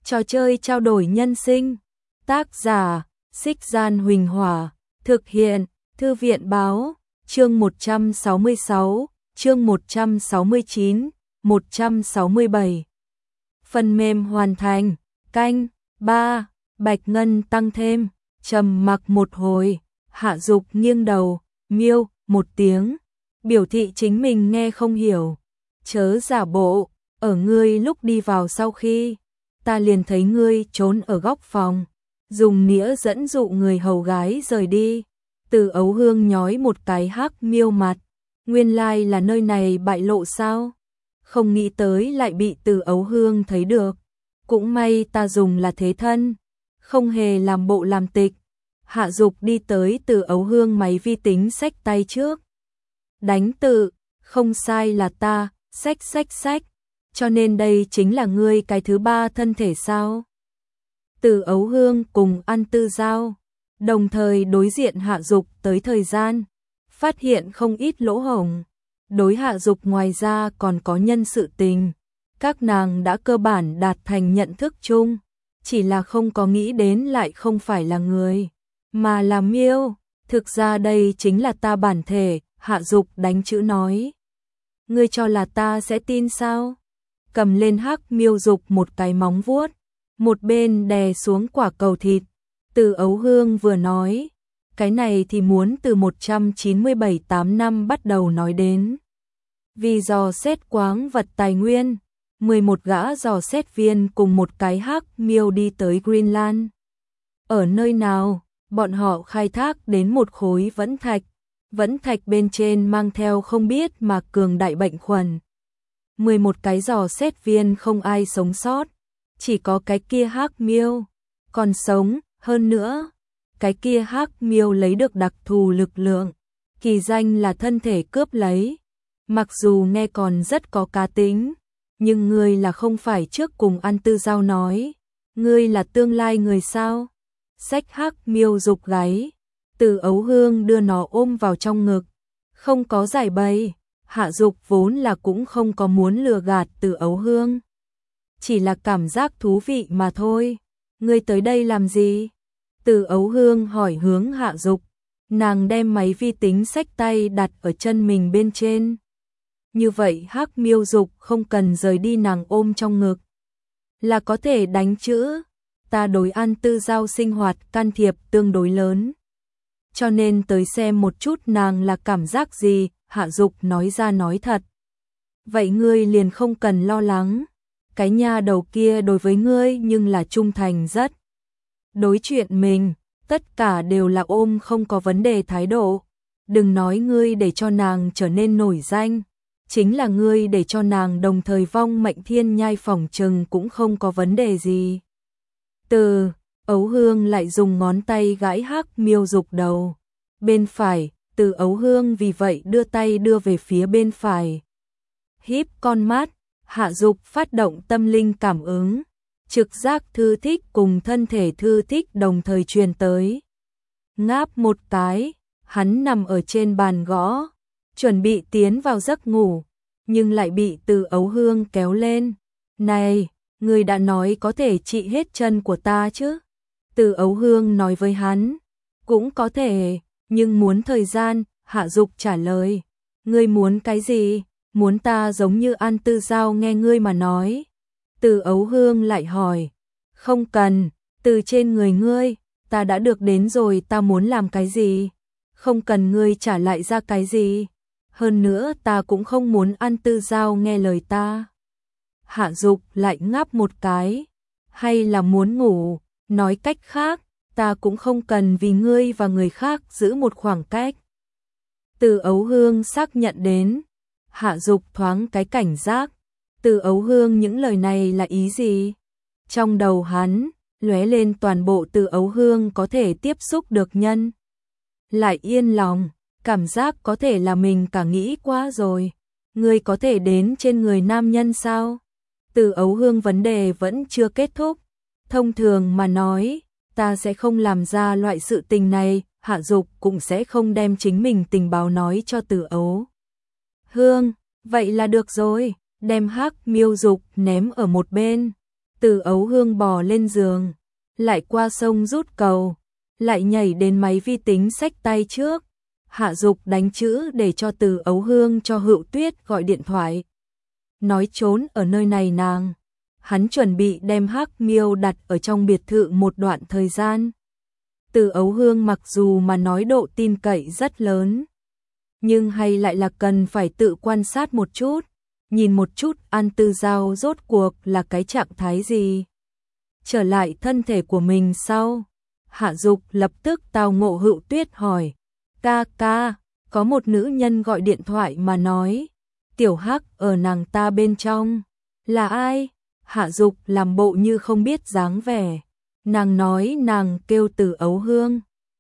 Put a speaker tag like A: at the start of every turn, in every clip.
A: Trò chơi trao đổi nhân sinh. Tác giả, Xích Gian Huỳnh Hỏa. Thực hiện, Thư viện Báo. Chương 166, chương 169, 167. Phần mềm hoàn thành. Canh 3. Bạch ngân tăng thêm. Trầm mặc một hồi, Hạ Dục nghiêng đầu, miêu một tiếng, biểu thị chính mình nghe không hiểu. Chớ giả bộ, ở ngươi lúc đi vào sau khi, ta liền thấy ngươi trốn ở góc phòng, dùng nĩa dẫn dụ người hầu gái rời đi. Từ Ấu Hương nhói một cái hắc miêu mặt, nguyên lai là nơi này bại lộ sao? Không nghĩ tới lại bị Từ Ấu Hương thấy được. Cũng may ta dùng là thế thân, không hề làm bộ làm tịch. Hạ Dục đi tới Từ Ấu Hương máy vi tính xách tay trước. Đánh tự, không sai là ta, xách. Cho nên đây chính là ngươi cái thứ ba thân thể sao? Từ Ấu Hương cùng An Tư Giao, đồng thời đối diện Hạ Dục tới thời gian, phát hiện không ít lỗ hổng. Đối Hạ Dục ngoài ra còn có nhân sự tình, các nàng đã cơ bản đạt thành nhận thức chung, chỉ là không có nghĩ đến lại không phải là người, mà là miêu. Thực ra đây chính là ta bản thể. Hạ Dục đánh chữ nói. Ngươi cho là ta sẽ tin sao? Cầm lên hắc miêu Dục một cái móng vuốt, một bên đè xuống quả cầu thịt. Từ Ấu Hương vừa nói, cái này thì muốn từ 197-8 năm bắt đầu nói đến. Vì dò xét quáng vật tài nguyên, 11 gã dò xét viên cùng một cái hắc miêu đi tới Greenland. Ở nơi nào, bọn họ khai thác đến một khối vẫn thạch bên trên mang theo không biết mà cường đại bệnh khuẩn. 11 cái dò xét viên không ai sống sót, chỉ có cái kia hắc miêu còn sống. Hơn nữa, cái kia hắc miêu lấy được đặc thù lực lượng, kỳ danh là thân thể cướp lấy. Mặc dù nghe còn rất có cá tính, nhưng ngươi là không phải trước cùng An Tư Giao nói, ngươi là tương lai người sao? Xách hắc miêu Dục gáy, Từ Ấu Hương đưa nó ôm vào trong ngực, không có giải bày. Hạ Dục vốn là cũng không có muốn lừa gạt Từ Ấu Hương, chỉ là cảm giác thú vị mà thôi. Ngươi tới đây làm gì? Từ Ấu Hương hỏi hướng Hạ Dục. Nàng đem máy vi tính xách tay đặt ở chân mình bên trên. Như vậy hắc miêu Dục không cần rời đi nàng ôm trong ngực, là có thể đánh chữ. Ta đối An Tư Giao sinh hoạt can thiệp tương đối lớn, cho nên tới xem một chút nàng là cảm giác gì. Hạ Dục nói ra nói thật. Vậy ngươi liền không cần lo lắng, cái nha đầu kia đối với ngươi nhưng là trung thành rất. Đối chuyện mình, tất cả đều là ôm không có vấn đề thái độ. Đừng nói ngươi để cho nàng trở nên nổi danh, chính là ngươi để cho nàng đồng thời vong mệnh thiên nhai phỏng chừng cũng không có vấn đề gì. Từ Ấu Hương lại dùng ngón tay gãi hắc miêu Dục đầu bên phải. Từ Ấu Hương vì vậy đưa tay đưa về phía bên phải, híp con mắt. Hạ Dục phát động tâm linh cảm ứng, trực giác thư thích cùng thân thể thư thích đồng thời truyền tới. Ngáp một cái, hắn nằm ở trên bàn gõ, chuẩn bị tiến vào giấc ngủ, nhưng lại bị Từ Ấu Hương kéo lên. Này, người đã nói có thể trị hết chân của ta chứ? Từ Ấu Hương nói với hắn, cũng có thể, nhưng muốn thời gian. Hạ Dục trả lời, ngươi muốn cái gì? Muốn ta giống như An Tư Giao nghe ngươi mà nói? Từ Ấu Hương lại hỏi, không cần, từ trên người ngươi, ta đã được đến rồi. Ta muốn làm cái gì? Không cần ngươi trả lại ra cái gì. Hơn nữa ta cũng không muốn An Tư Giao nghe lời ta. Hạ Dục lại ngáp một cái, hay là muốn ngủ? Nói cách khác, ta cũng không cần vì ngươi và người khác giữ một khoảng cách. Từ Ấu Hương xác nhận đến. Hạ Dục thoáng cái cảnh giác, Từ Ấu Hương những lời này là ý gì? Trong đầu hắn lóe lên toàn bộ Từ Ấu Hương có thể tiếp xúc được nhân. Lại yên lòng, cảm giác có thể là mình cả nghĩ quá rồi. Ngươi có thể đến trên người nam nhân sao? Từ Ấu Hương vấn đề vẫn chưa kết thúc. Thông thường mà nói, ta sẽ không làm ra loại sự tình này. Hạ Dục cũng sẽ không đem chính mình tình báo nói cho Từ Ấu Hương. Vậy là được rồi, đem hắc miêu Dục ném ở một bên. Từ Ấu Hương bò lên giường, lại qua sông rút cầu, lại nhảy đến máy vi tính xách tay trước. Hạ Dục đánh chữ để cho Từ Ấu Hương cho Hựu Tuyết gọi điện thoại. Nói trốn ở nơi này nàng. Hắn chuẩn bị đem Hắc Miêu đặt ở trong biệt thự một đoạn thời gian. Từ Ấu Hương mặc dù mà nói độ tin cậy rất lớn, nhưng hay lại là cần phải tự quan sát một chút, nhìn một chút An Tư Giao rốt cuộc là cái trạng thái gì. Trở lại thân thể của mình sau, Hạ Dục lập tức tao ngộ Hựu Tuyết hỏi, ca ca, có một nữ nhân gọi điện thoại mà nói, Tiểu Hắc ở nàng ta bên trong, là ai? Hạ Dục làm bộ như không biết dáng vẻ, nàng nói nàng kêu Từ Ấu Hương.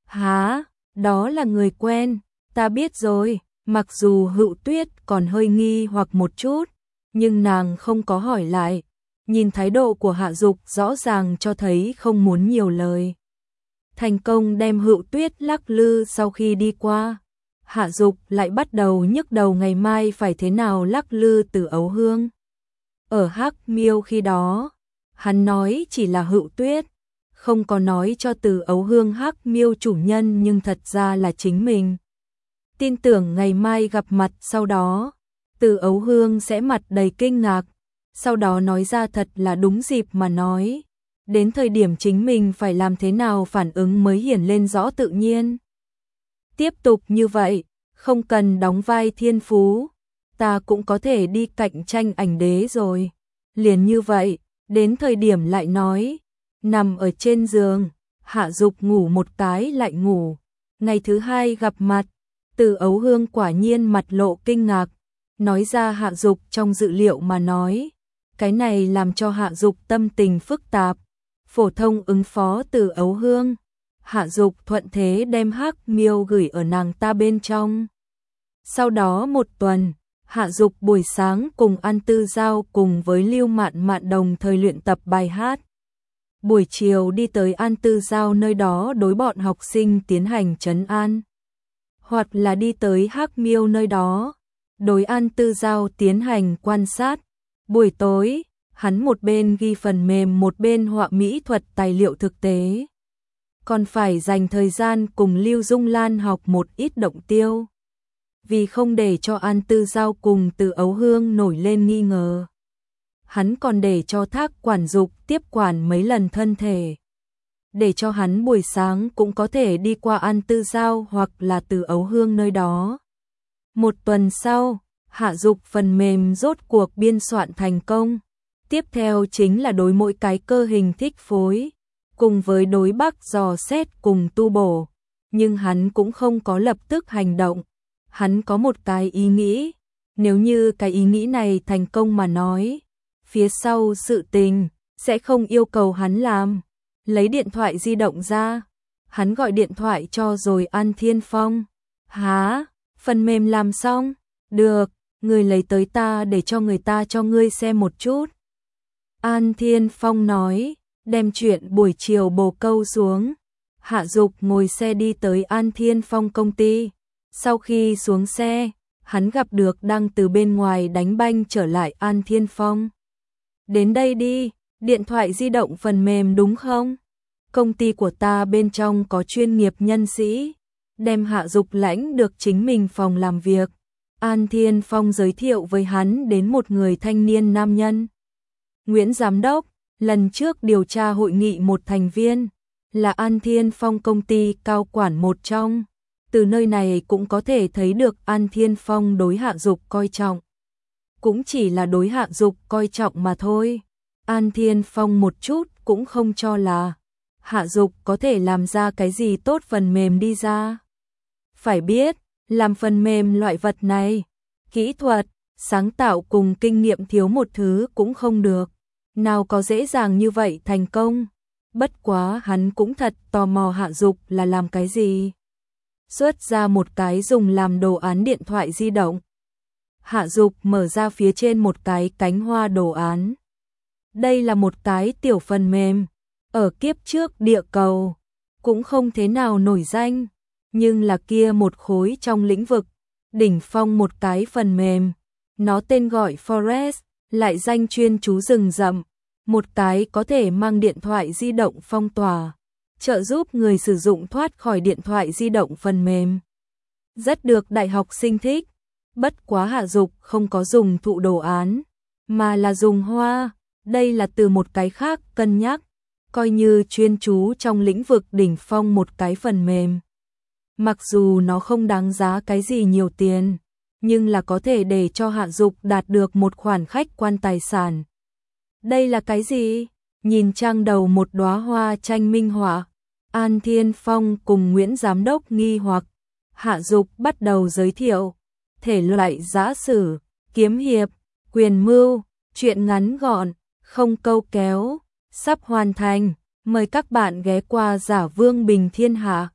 A: Hả, đó là người quen, ta biết rồi. Mặc dù Hựu Tuyết còn hơi nghi hoặc một chút, nhưng nàng không có hỏi lại. Nhìn thái độ của Hạ Dục rõ ràng cho thấy không muốn nhiều lời. Thành công đem Hựu Tuyết lắc lư sau khi đi qua. Hạ Dục lại bắt đầu nhức đầu ngày mai phải thế nào lắc lư Từ Ấu Hương. Ở Hắc Miêu khi đó, hắn nói chỉ là Hựu Tuyết, không có nói cho Từ Ấu Hương Hắc Miêu chủ nhân nhưng thật ra là chính mình. Tin tưởng ngày mai gặp mặt sau đó, Từ Ấu Hương sẽ mặt đầy kinh ngạc, sau đó nói ra thật là đúng dịp mà nói. Đến thời điểm chính mình phải làm thế nào phản ứng mới hiển lên rõ tự nhiên. Tiếp tục như vậy, không cần đóng vai thiên phú, ta cũng có thể đi cạnh tranh ảnh đế rồi. Liền như vậy, đến thời điểm lại nói, nằm ở trên giường, Hạ Dục ngủ một cái lại ngủ. Ngày thứ hai gặp mặt, Từ Ấu Hương quả nhiên mặt lộ kinh ngạc, nói ra Hạ Dục trong dự liệu mà nói. Cái này làm cho Hạ Dục tâm tình phức tạp. Phổ thông ứng phó Từ Ấu Hương, Hạ Dục thuận thế đem Hắc Miêu gửi ở nàng ta bên trong. Sau đó một tuần, Hạ Dục buổi sáng cùng An Tư Giao cùng với Lưu Mạn Mạn đồng thời luyện tập bài hát. Buổi chiều đi tới An Tư Giao nơi đó đối bọn học sinh tiến hành trấn an. Hoặc là đi tới Hắc Miêu nơi đó, đối An Tư Giao tiến hành quan sát. Buổi tối, hắn một bên ghi phần mềm một bên họa mỹ thuật tài liệu thực tế. Còn phải dành thời gian cùng Lưu Dung Lan học một ít động tiêu. Vì không để cho An Tư Giao cùng Từ Ấu Hương nổi lên nghi ngờ, hắn còn để cho Thác quản dục tiếp quản mấy lần thân thể, để cho hắn buổi sáng cũng có thể đi qua An Tư Giao hoặc là Từ Ấu Hương nơi đó. Một tuần sau, Hạ Dục phần mềm rốt cuộc biên soạn thành công. Tiếp theo chính là đối mỗi cái cơ hình thích phối, cùng với đối bắc dò xét cùng tu bổ. Nhưng hắn cũng không có lập tức hành động. Hắn có một cái ý nghĩ, nếu như cái ý nghĩ này thành công mà nói, phía sau sự tình sẽ không yêu cầu hắn làm. Lấy điện thoại di động ra, hắn gọi điện thoại cho rồi An Thiên Phong. Hả, phần mềm làm xong? Được, người lấy tới ta để cho người ta cho ngươi xem một chút. An Thiên Phong nói, đem chuyện buổi chiều bồ câu xuống. Hạ Dục ngồi xe đi tới An Thiên Phong công ty. Sau khi xuống xe, hắn gặp được đang từ bên ngoài đánh banh trở lại An Thiên Phong. Đến đây đi, điện thoại di động phần mềm đúng không? Công ty của ta bên trong có chuyên nghiệp nhân sĩ. Đem Hạ Dục lãnh được chính mình phòng làm việc. An Thiên Phong giới thiệu với hắn đến một người thanh niên nam nhân. Nguyễn Giám Đốc, lần trước điều tra hội nghị một thành viên, là An Thiên Phong công ty cao quản một trong. Từ nơi này cũng có thể thấy được An Thiên Phong đối Hạ Dục coi trọng. Cũng chỉ là đối Hạ Dục coi trọng mà thôi. An Thiên Phong một chút cũng không cho là Hạ Dục có thể làm ra cái gì tốt phần mềm đi ra. Phải biết, làm phần mềm loại vật này, kỹ thuật, sáng tạo cùng kinh nghiệm thiếu một thứ cũng không được. Nào có dễ dàng như vậy thành công. Bất quá hắn cũng thật tò mò Hạ Dục là làm cái gì. Xuất ra một cái dùng làm đồ án điện thoại di động. Hạ Dục mở ra phía trên một cái cánh hoa đồ án. Đây là một cái tiểu phần mềm. Ở kiếp trước địa cầu, cũng không thế nào nổi danh. Nhưng là kia một khối trong lĩnh vực, đỉnh phong một cái phần mềm. Nó tên gọi Forest, lại danh chuyên chú rừng rậm. một cái có thể mang điện thoại di động phong tỏa, trợ giúp người sử dụng thoát khỏi điện thoại di động phần mềm. Rất được đại học sinh thích, bất quá Hạ Dục không có dùng thụ đồ án, mà là dùng hoa, đây là từ một cái khác cân nhắc, coi như chuyên chú trong lĩnh vực đỉnh phong một cái phần mềm. Mặc dù nó không đáng giá cái gì nhiều tiền, nhưng là có thể để cho Hạ Dục đạt được một khoản khách quan tài sản. Đây là cái gì? Nhìn trang đầu một đóa hoa tranh minh họa, An Thiên Phong cùng Nguyễn Giám đốc nghi hoặc, Hạ Dục bắt đầu giới thiệu, thể loại giã sử, kiếm hiệp, quyền mưu, truyện ngắn gọn, không câu kéo, sắp hoàn thành, mời các bạn ghé qua Giả Vương Bình Thiên Hạ.